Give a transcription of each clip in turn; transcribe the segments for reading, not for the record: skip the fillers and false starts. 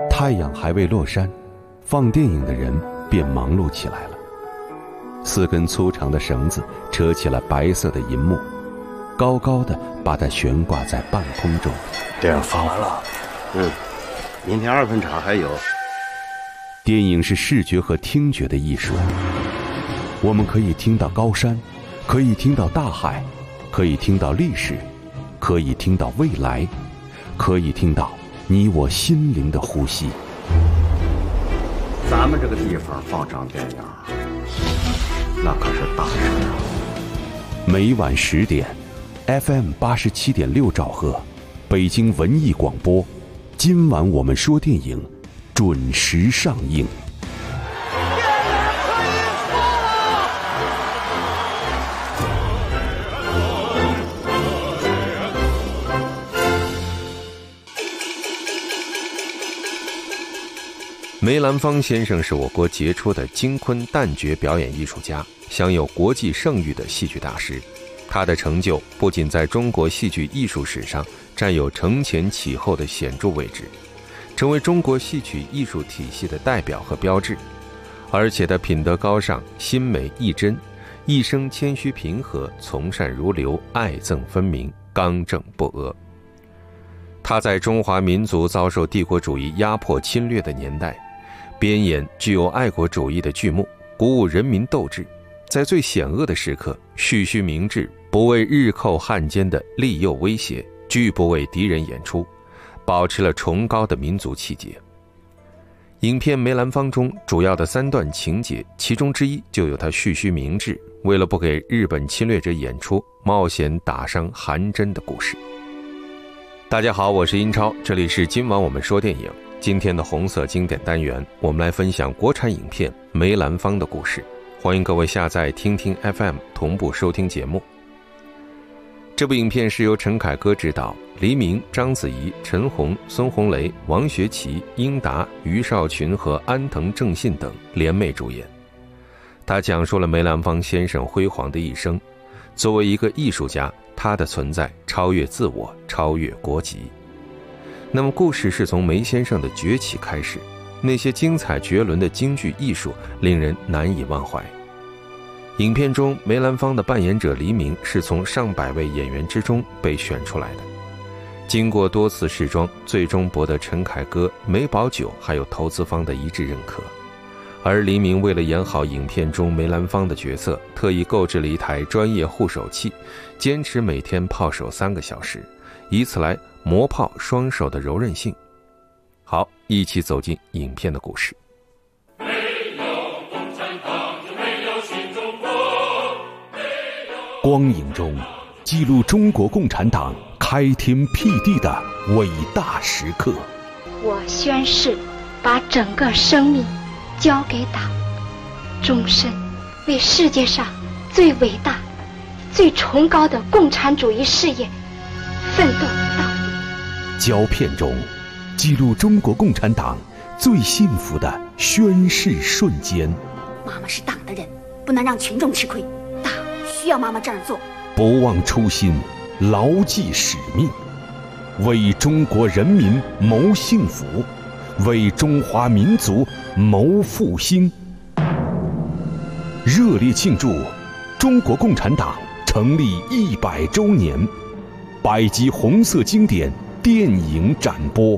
太阳还未落山，放电影的人便忙碌起来了。4根粗长的绳子扯起了白色的银幕，高高的把它悬挂在半空中。 电影放完了，明天2分场还有。 电影是视觉和听觉的艺术，我们可以听到高山，可以听到大海，可以听到历史，可以听到未来，可以听到你我心灵的呼吸。 咱们这个地方放场电影，那可是大事啊！ 每晚10点 ，FM 87.6兆赫，北京文艺广播。今晚我们说电影，准时上映。 梅兰芳先生是我国杰出的京昆旦角表演艺术家，享有国际盛誉的戏剧大师。他的成就不仅在中国戏剧艺术史上占有承前启后的显著位置，成为中国戏曲艺术体系的代表和标志，而且他品德高尚，心美意真，一生谦虚平和，从善如流，爱憎分明，刚正不阿。他在中华民族遭受帝国主义压迫侵略的年代，编演具有爱国主义的剧目，鼓舞人民斗志，在最险恶的时刻蓄须明志，不为日寇汉奸的利诱威胁，拒不为敌人演出，保持了崇高的民族气节。影片《梅兰芳》中主要的3段情节，其中之一就有他蓄须明志，为了不给日本侵略者演出，冒险打伤韩真的故事。大家好，我是英超，这里是今晚我们说电影。今天的红色经典单元，我们来分享国产影片《梅兰芳》的故事。欢迎各位下载听听 FM 同步收听节目。这部影片是由陈凯歌执导，黎明、章子怡、陈红、孙红雷、王学圻、英达、于少群和安藤正信等联袂主演。他讲述了梅兰芳先生辉煌的一生，作为一个艺术家，他的存在超越自我，超越国籍。那么故事是从梅先生的崛起开始，那些精彩绝伦的京剧艺术令人难以忘怀。影片中梅兰芳的扮演者黎明是从上百位演员之中被选出来的，经过多次试妆，最终博得陈凯歌、梅葆玖还有投资方的一致认可。而黎明为了演好影片中梅兰芳的角色，特意购置了一台专业护手器，坚持每天泡手3个小时，以此来磨泡双手的柔韧性。好，一起走进影片的故事。 光影中记录中国共产党开天辟地的伟大时刻。 我宣誓把整个生命交给党，终身为世界上最伟大最崇高的共产主义事业奋斗到底。 胶片中记录中国共产党最幸福的宣誓瞬间。 妈妈是党的人，不能让群众吃亏，党需要妈妈这样做。 不忘初心，牢记使命，为中国人民谋幸福，为中华民族谋复兴。热烈庆祝中国共产党成立100周年，100集红色经典电影展播。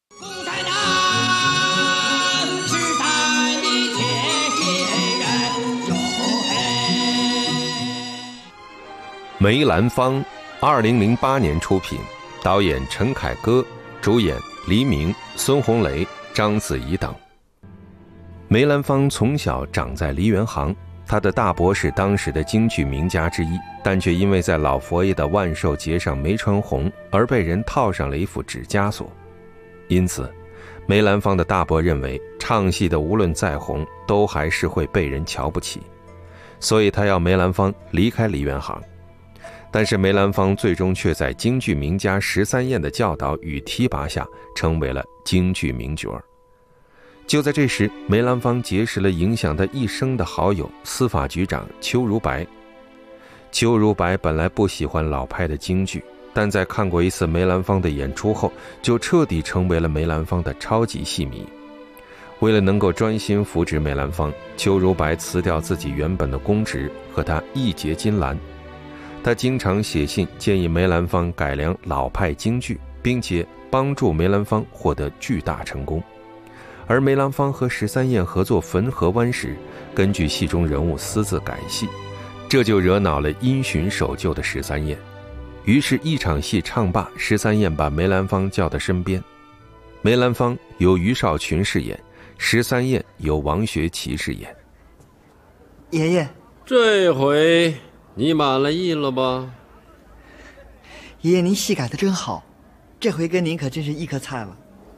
梅兰芳2008年出品，导演陈凯歌，主演黎明、孙红雷、章子怡等。梅兰芳从小长在梨园行，他的大伯是当时的京剧名家之一，但却因为在老佛爷的万寿节上没穿红，而被人套上了一副纸枷锁。因此梅兰芳的大伯认为唱戏的无论再红，都还是会被人瞧不起，所以他要梅兰芳离开梨园行。但是梅兰芳最终却在京剧名家13燕的教导与提拔下，成为了京剧名角。就在这时，梅兰芳结识了影响他一生的好友司法局长邱如白。邱如白本来不喜欢老派的京剧， 但在看过一次梅兰芳的演出后，就彻底成为了梅兰芳的超级戏迷。为了能够专心扶植梅兰芳，邱如白辞掉自己原本的公职，和他义结金兰。他经常写信建议梅兰芳改良老派京剧，并且帮助梅兰芳获得巨大成功。而梅兰芳和十三燕合作《汾河湾》时，根据戏中人物私自改戏，这就惹恼了因循守旧的十三燕。于是一场戏唱罢，十三燕把梅兰芳叫到身边。梅兰芳由于少群饰演，十三燕由王学圻饰演。 爷爷， 这回你满了意了吧？ 爷爷您戏改得真好，这回跟您可真是一颗菜了。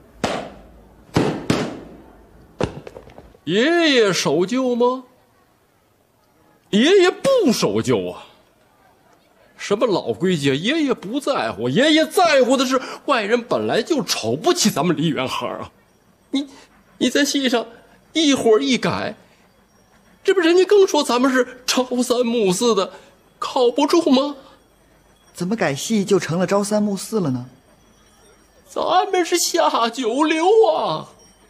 爷爷守旧吗？爷爷不守旧啊！什么老规矩，爷爷不在乎，爷爷在乎的是外人本来就瞅不起咱们梨园行啊！你在戏上一会儿一改，这不人家更说咱们是朝三暮四的，靠不住吗？ 怎么改戏就成了朝三暮四了呢？ 咱们是下九流啊！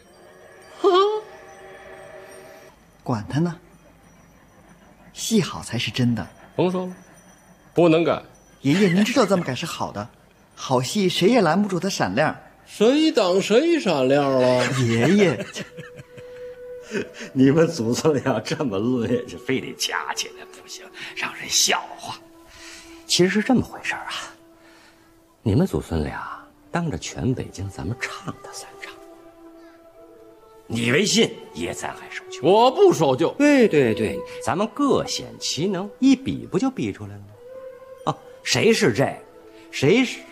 管他呢，戏好才是真的。 甭说了，不能改。 爷爷，您知道这么改是好的，好戏谁也拦不住它闪亮。 谁挡谁闪亮了？ 爷爷， 你们祖孙俩这么论下去，非得掐起来不行，让人笑话。其实是这么回事啊，你们祖孙俩当着全北京咱们唱他3场，你为信，爷咱还守旧。 我不守旧。 对，咱们各显其能，一比不就比出来了吗？哦，谁是这，谁是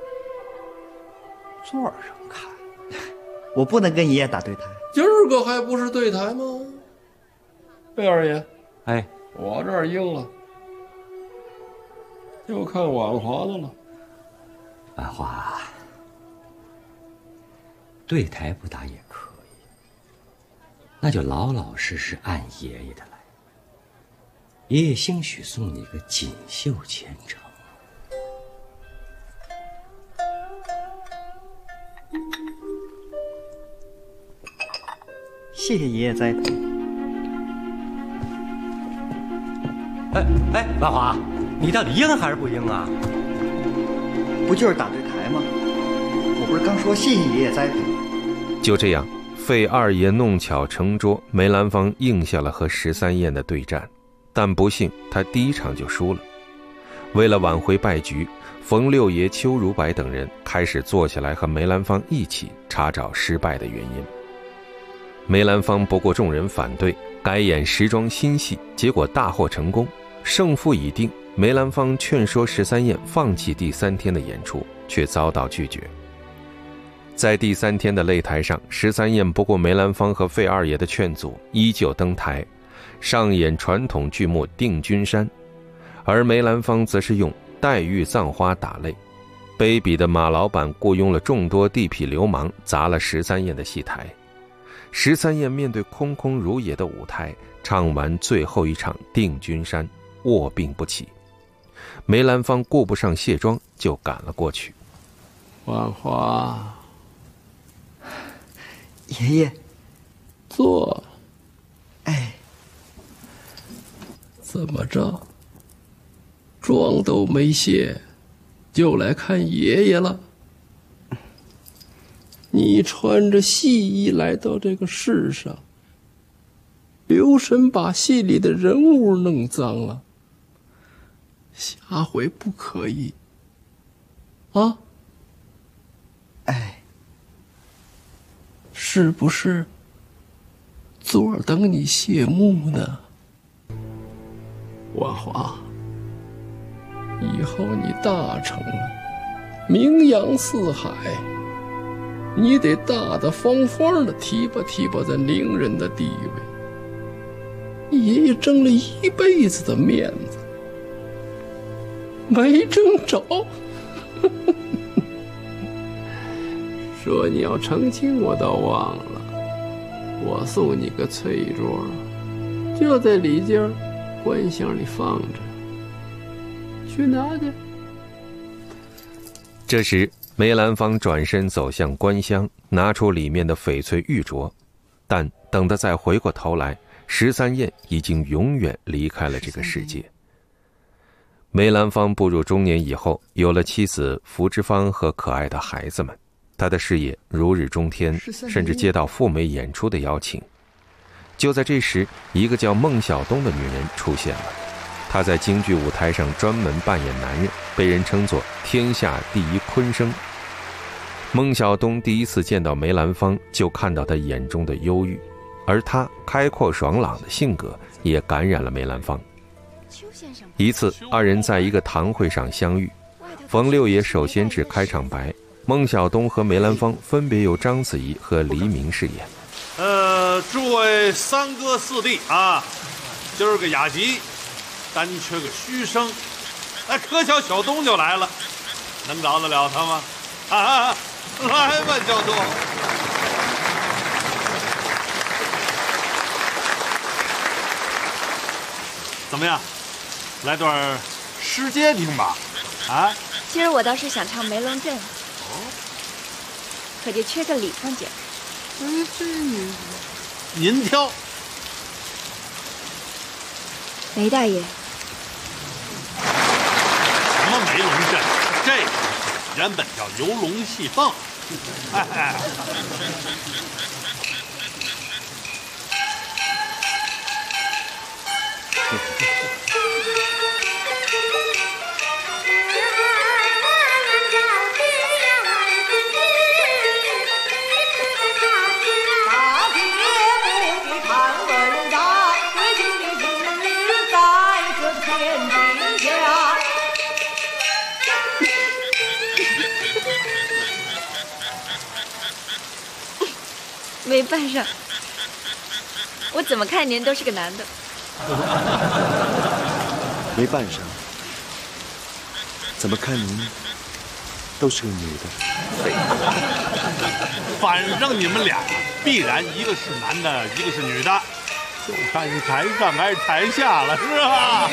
座上看。 我不能跟爷爷打对台。 今儿个还不是对台吗？贝二爷， 哎， 我这儿应了，就看婉华的了。 婉华，对台不打也可以，那就老老实实按爷爷的来。爷爷兴许送你个锦绣前程。 谢谢爷爷栽培。 哎，万华，你到底应还是不应啊？ 不就是打对台吗？我不是刚说谢谢爷爷栽培。 就这样，费二爷弄巧成拙，梅兰芳应下了和十三燕的对战，但不幸他第一场就输了。为了挽回败局，冯六爷、邱如白等人开始坐下来和梅兰芳一起查找失败的原因。梅兰芳不顾众人反对，改演时装新戏，结果大获成功，胜负已定。梅兰芳劝说十三燕放弃第3天的演出，却遭到拒绝。在第3天的擂台上，十三燕不顾梅兰芳和费二爷的劝阻，依旧登台上演传统剧目《定军山》，而梅兰芳则是用黛玉葬花打擂。卑鄙的马老板雇佣了众多地痞流氓，砸了十三燕的戏台。十三燕面对空空如也的舞台，唱完最后一场《定军山》，卧病不起。梅兰芳顾不上卸妆，就赶了过去。 万华， 爷爷， 坐。 哎， 怎么着？妆都没卸，就来看爷爷了？你穿着戏衣来到这个世上，留神把戏里的人物弄脏了，下回不可以啊！ 哎， 是不是昨儿等你谢幕呢？万华，以后你大成了，名扬四海，你得大大方方的提拔提拔咱伶人的地位。你爷爷争了一辈子的面子，没争着。说你要成亲我倒忘了，我送你个翠桌，就在里间官箱里放着，去拿去。 这时，梅兰芳转身走向官箱，拿出里面的翡翠玉镯，但等他再回过头来，13燕已经永远离开了这个世界。梅兰芳步入中年以后，有了妻子福芝芳和可爱的孩子们，他的事业如日中天，甚至接到赴美演出的邀请。就在这时，一个叫孟小冬的女人出现了。她在京剧舞台上专门扮演男人，被人称作天下第一昆生。孟小冬第一次见到梅兰芳，就看到他眼中的忧郁，而他开阔爽朗的性格也感染了梅兰芳。一次，二人在一个堂会上相遇，冯六爷首先致开场白，孟小冬和梅兰芳分别由章子怡和黎明饰演。 诸位三哥四弟啊，今儿个雅集，单缺个虚声，可巧小东就来了，能饶得了他吗？来吧，小东。怎么样？来段诗街听吧。啊， 今儿我倒是想唱《梅龙镇》，可就缺个李凤姐。 这您挑。 梅大爷。 什么梅龙镇？这原本叫游龙戏凤。 梅半上，我怎么看您都是个男的。 梅半上，怎么看您都是个女的。 废话，反正你们俩必然一个是男的，一个是女的，就看是台上还是台下了，是吧？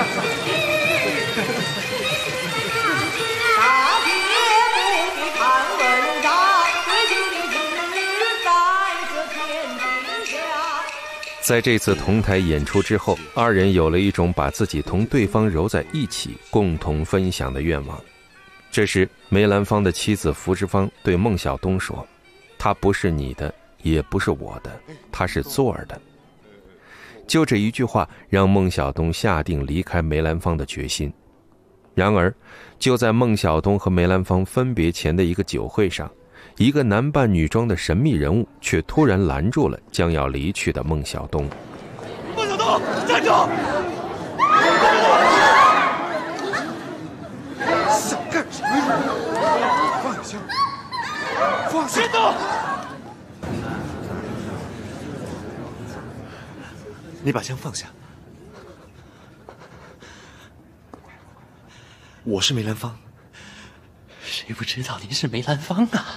在这次同台演出之后，二人有了一种把自己同对方揉在一起，共同分享的愿望。这时，梅兰芳的妻子福芝芳对孟小冬说：“她不是你的，也不是我的，她是座儿的。”就这一句话，让孟小冬下定离开梅兰芳的决心。然而，就在孟小冬和梅兰芳分别前的一个酒会上，一个男扮女装的神秘人物却突然拦住了将要离去的孟小冬。 孟小冬，站住！ 想干什么？放下！放下！ 别动！ 你把枪放下。我是梅兰芳。 谁不知道您是梅兰芳啊？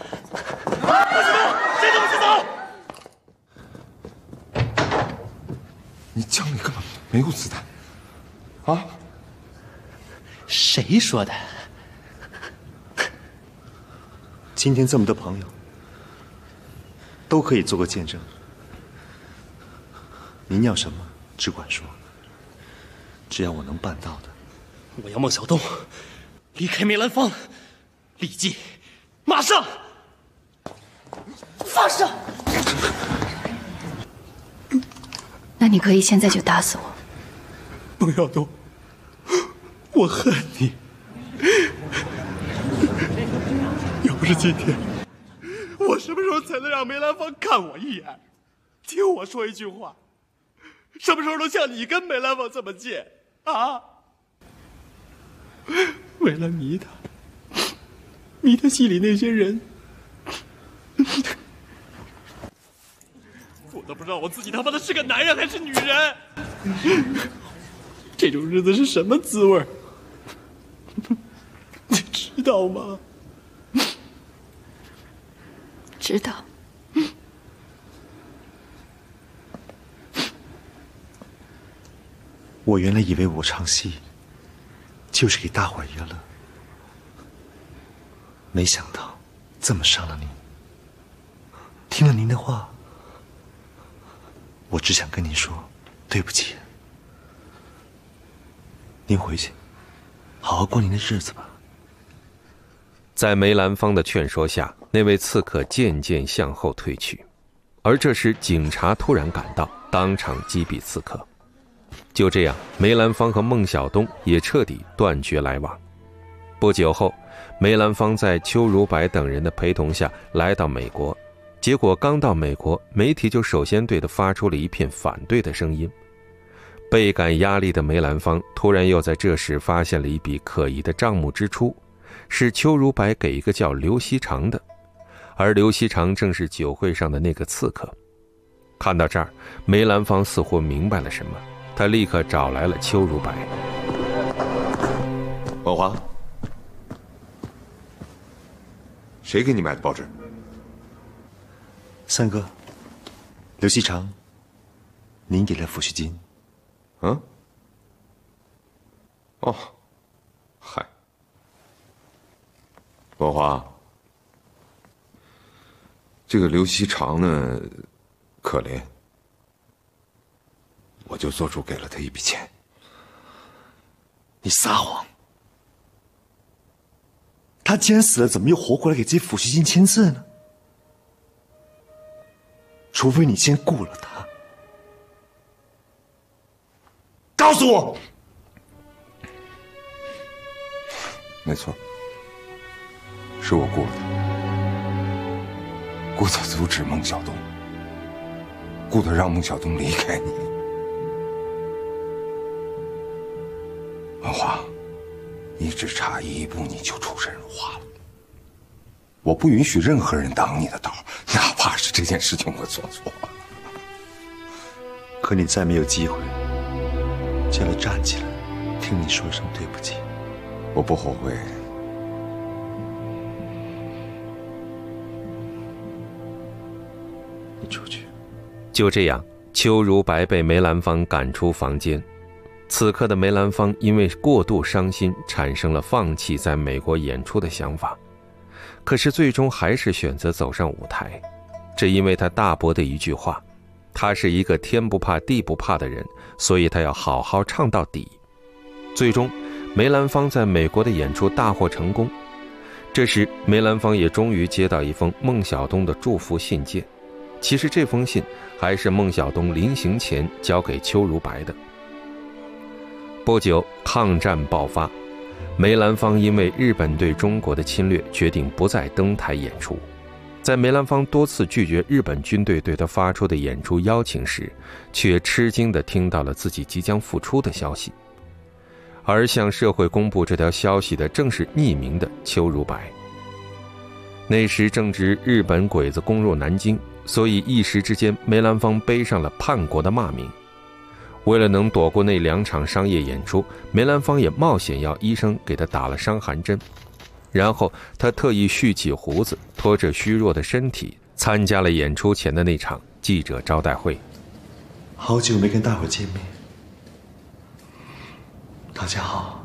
谁都不许走！ 你枪里根本没有子弹，啊？ 谁说的？ 今天这么多朋友，都可以做个见证。您要什么，只管说，只要我能办到的。 我要孟小冬离开梅兰芳，立即，马上！ 放手！ 那你可以现在就打死我。 孟小冬，我恨你。要不是今天，我什么时候才能让梅兰芳看我一眼，听我说一句话？什么时候能像你跟梅兰芳这么近啊？为了迷他，迷他戏里那些人，我都不知道我自己他妈的是个男人还是女人。这种日子是什么滋味？你知道吗？ 知道。 我原来以为我唱戏就是给大伙儿娱乐， 没想到这么伤了您。听了您的话，我只想跟您说对不起。您回去，好好过您的日子吧。 在梅兰芳的劝说下，那位刺客渐渐向后退去，而这时警察突然赶到，当场击毙刺客。就这样，梅兰芳和孟小冬也彻底断绝来往。不久后，梅兰芳在邱如白等人的陪同下来到美国，结果刚到美国，媒体就首先对他发出了一片反对的声音。倍感压力的梅兰芳突然又在这时发现了一笔可疑的账目支出，是邱如白给一个叫刘锡长的，而刘锡长正是酒会上的那个刺客。看到这儿，梅兰芳似乎明白了什么，他立刻找来了邱如白。 王华，谁给你买的报纸？ 三哥，刘锡长，您给了抚恤金。 嗯？哦，嗨，王华，这个刘锡长呢，可怜，我就做主给了他一笔钱。 你撒谎！他既然死了，怎么又活过来给自己抚恤金签字呢？除非你先雇了他。告诉我！ 没错，是我雇了他，雇他阻止孟小冬，雇他让孟小冬离开你。文华，你只差一步你就出神入化了。我不允许任何人挡你的道，哪怕是这件事情我做错了。 可你再没有机会叫他站起来，听你说一声对不起。 我不后悔。 你出去。 就这样，邱如白被梅兰芳赶出房间。此刻的梅兰芳因为过度伤心，产生了放弃在美国演出的想法，可是最终还是选择走上舞台。这因为他大伯的一句话，他是一个天不怕地不怕的人，所以他要好好唱到底。最终梅兰芳在美国的演出大获成功。这时梅兰芳也终于接到一封孟小冬的祝福信件，其实这封信还是孟小冬临行前交给邱如白的。不久，抗战爆发，梅兰芳因为日本对中国的侵略，决定不再登台演出。在梅兰芳多次拒绝日本军队对他发出的演出邀请时，却吃惊地听到了自己即将复出的消息。而向社会公布这条消息的正是匿名的邱如白。那时正值日本鬼子攻入南京，所以一时之间梅兰芳背上了叛国的骂名。为了能躲过那2场商业演出，梅兰芳也冒险要医生给他打了伤寒针，然后他特意蓄起胡子，拖着虚弱的身体参加了演出前的那场记者招待会。 好久没跟大伙见面，大家好。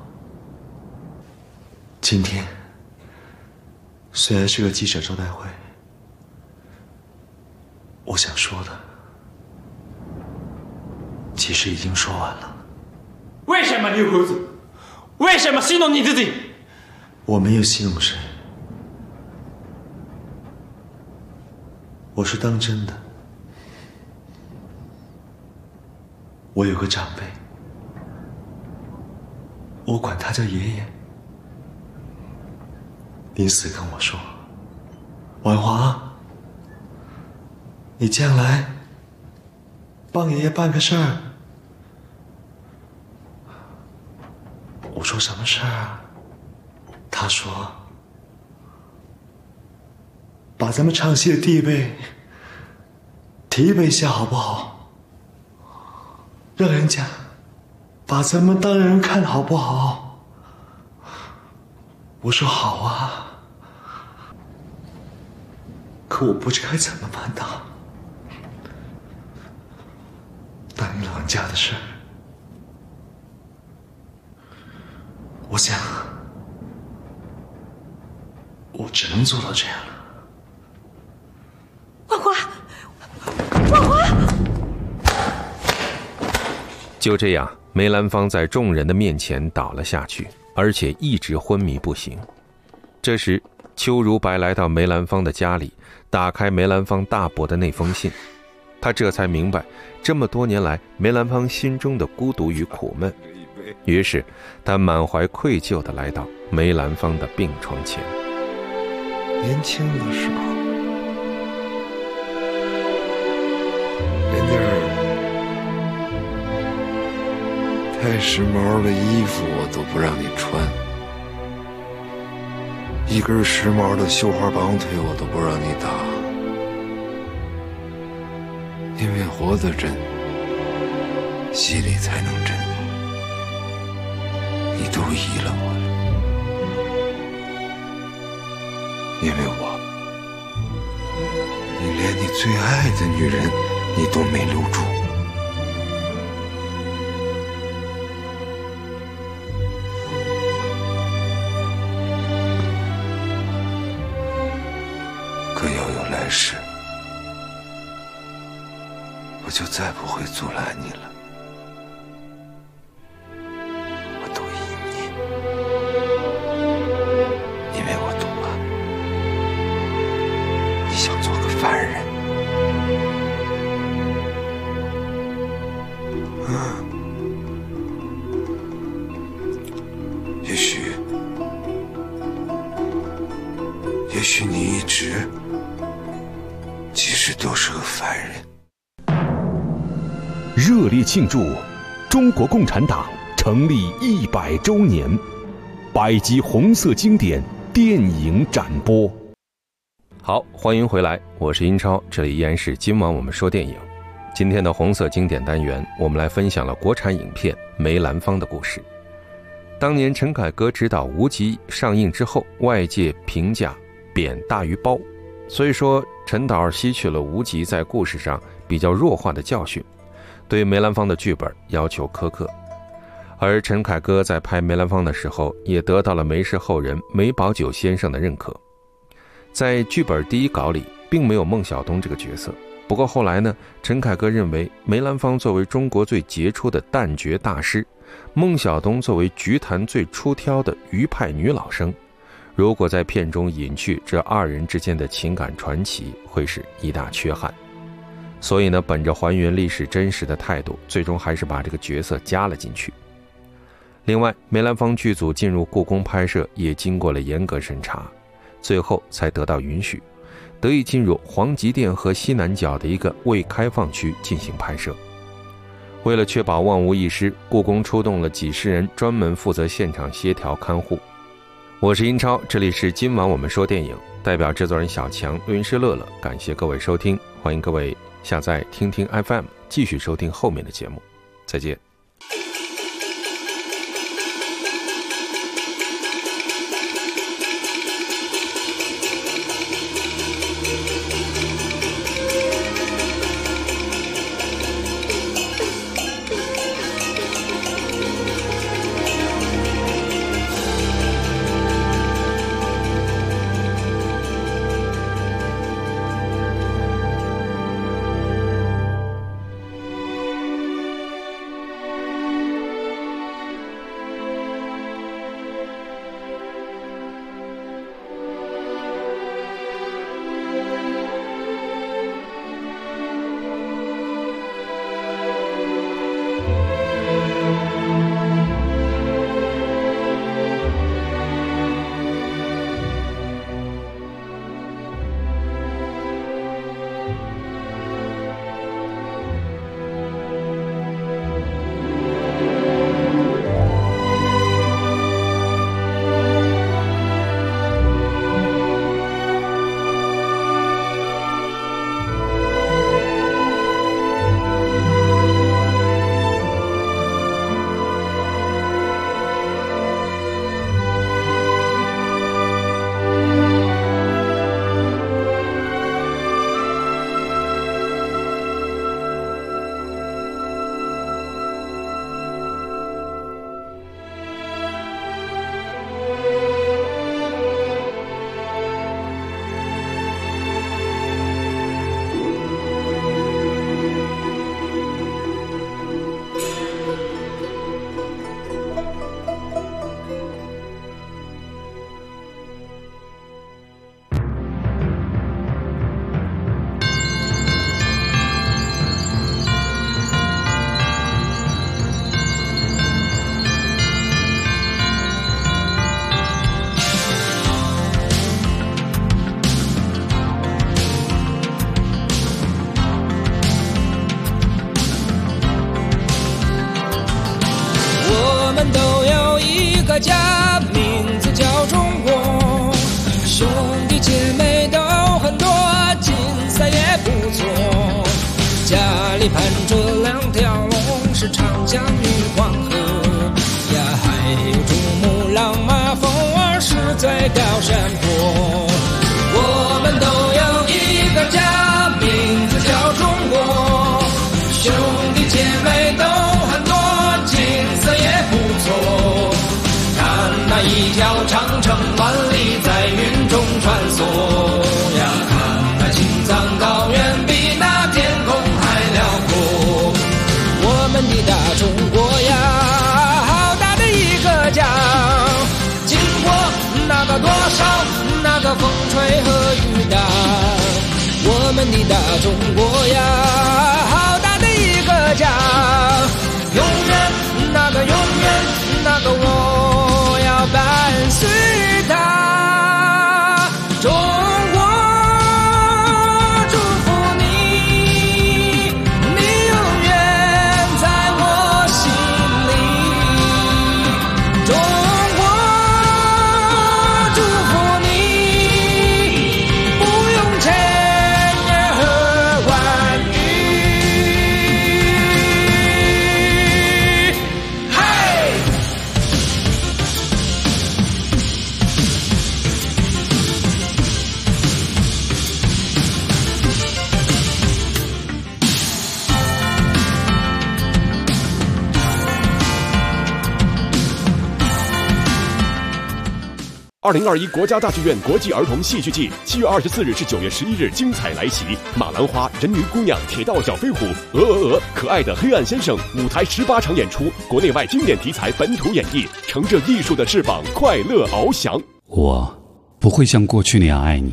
今天虽然是个记者招待会，我想说的其实已经说完了。 为什么留胡子？为什么戏弄你自己？ 我没有戏弄谁，我是当真的。我有个长辈，我管他叫爷爷，临死跟我说：“婉华，你将来帮爷爷办个事儿。”我说：“什么事儿啊？”他说：“把咱们唱戏的地位提拔一下好不好？让人家把咱们当人看好不好？”我说：“好啊。”可我不知该怎么办他。当你老人家的事，我想我只能做到这样了。 万华，万华！ 就这样，梅兰芳在众人的面前倒了下去，而且一直昏迷不醒。这时，邱如白来到梅兰芳的家里，打开梅兰芳大伯的那封信，他这才明白这么多年来梅兰芳心中的孤独与苦闷。于是他满怀愧疚地来到梅兰芳的病床前。 年轻的时候，连点太时髦的衣服我都不让你穿，一根时髦的绣花绑腿我都不让你打，因为活得真，戏里才能真。你都依了我了，因为你连你最爱的女人你都没留住。可要有来世，我就再不会阻拦你了。也许你一直其实都是个凡人。 热烈庆祝中国共产党成立100周年，100集红色经典电影展播。 好，欢迎回来，我是英超，这里依然是今晚我们说电影。今天的红色经典单元，我们来分享了国产影片《梅兰芳》的故事。当年陈凯歌执导《无极》上映之后，外界评价贬大于褒，所以说陈导吸取了《无极》在故事上比较弱化的教训，对梅兰芳的剧本要求苛刻。而陈凯歌在拍梅兰芳的时候，也得到了梅氏后人梅葆玖先生的认可。在剧本第一稿里并没有孟小冬这个角色，不过后来呢，陈凯歌认为梅兰芳作为中国最杰出的旦角大师，孟小冬作为菊坛最出挑的余派女老生，如果在片中隐去这二人之间的情感传奇，会是一大缺憾。所以呢，本着还原历史真实的态度，最终还是把这个角色加了进去。另外，梅兰芳剧组进入故宫拍摄也经过了严格审查，最后才得到允许，得以进入皇极殿和西南角的一个未开放区进行拍摄。为了确保万无一失，故宫出动了几十人专门负责现场协调看护。我是英超，这里是今晚我们说电影，代表制作人小强、录音师乐乐，感谢各位收听，欢迎各位下载听听 FM， 继续收听后面的节目，再见。 兄弟姐妹都很多，景色也不错。家里盘着2条龙，是长江与黄河呀，还有珠穆朗玛峰儿是最高山坡。我们都有一个家，名字叫中国。兄弟姐妹都很多，景色也不错。看那一条长城万里在云中穿梭呀，看那青藏高原比那天空还辽阔。我们的大中国呀，好大的一个家，经过那个多少那个风吹和雨打。我们的大中国呀，好大的一个家，永远那个我要伴随它。中国祝福你，你永远在我心里。中国祝福你，不用千言和万语。嘿！ 2021国家大剧院国际儿童戏剧季7月24日至9月11日精彩来袭，马兰花、人鱼姑娘、铁道小飞虎、可爱的黑暗先生舞台18场演出，国内外经典题材本土演绎，乘着艺术的翅膀，快乐翱翔。 我不会像过去那样爱你。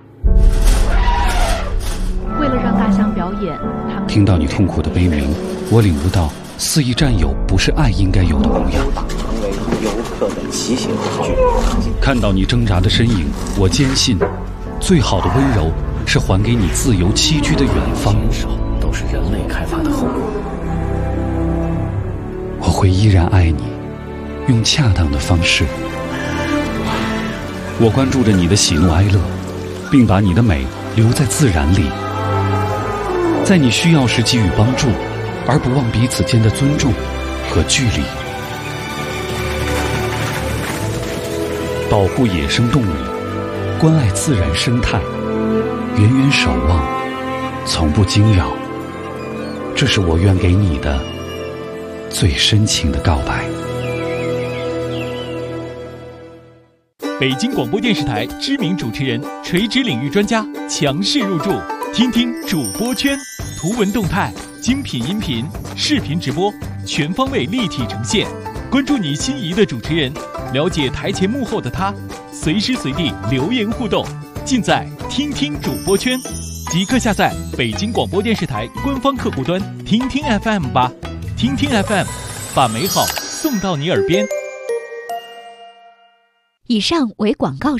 为了让大象表演，他们听到你痛苦的悲鸣，我领悟到肆意占有不是爱应该有的模样。 成为游客的骑行工具。 看到你挣扎的身影，我坚信，最好的温柔是还给你自由栖居的远方。 都是人类开发的后果。 我会依然爱你，用恰当的方式。我关注着你的喜怒哀乐，并把你的美留在自然里，在你需要时给予帮助，而不忘彼此间的尊重和距离。保护野生动物，关爱自然生态，远远守望，从不惊扰。这是我愿给你的最深情的告白。 北京广播电视台知名主持人、垂直领域专家强势入驻，听听主播圈，图文动态、精品音频、视频直播，全方位立体呈现。关注你心仪的主持人，了解台前幕后的他，随时随地留言互动，尽在听听主播圈。即刻下载北京广播电视台官方客户端听听 FM 吧，听听 FM， 把美好送到你耳边。 以上为广告。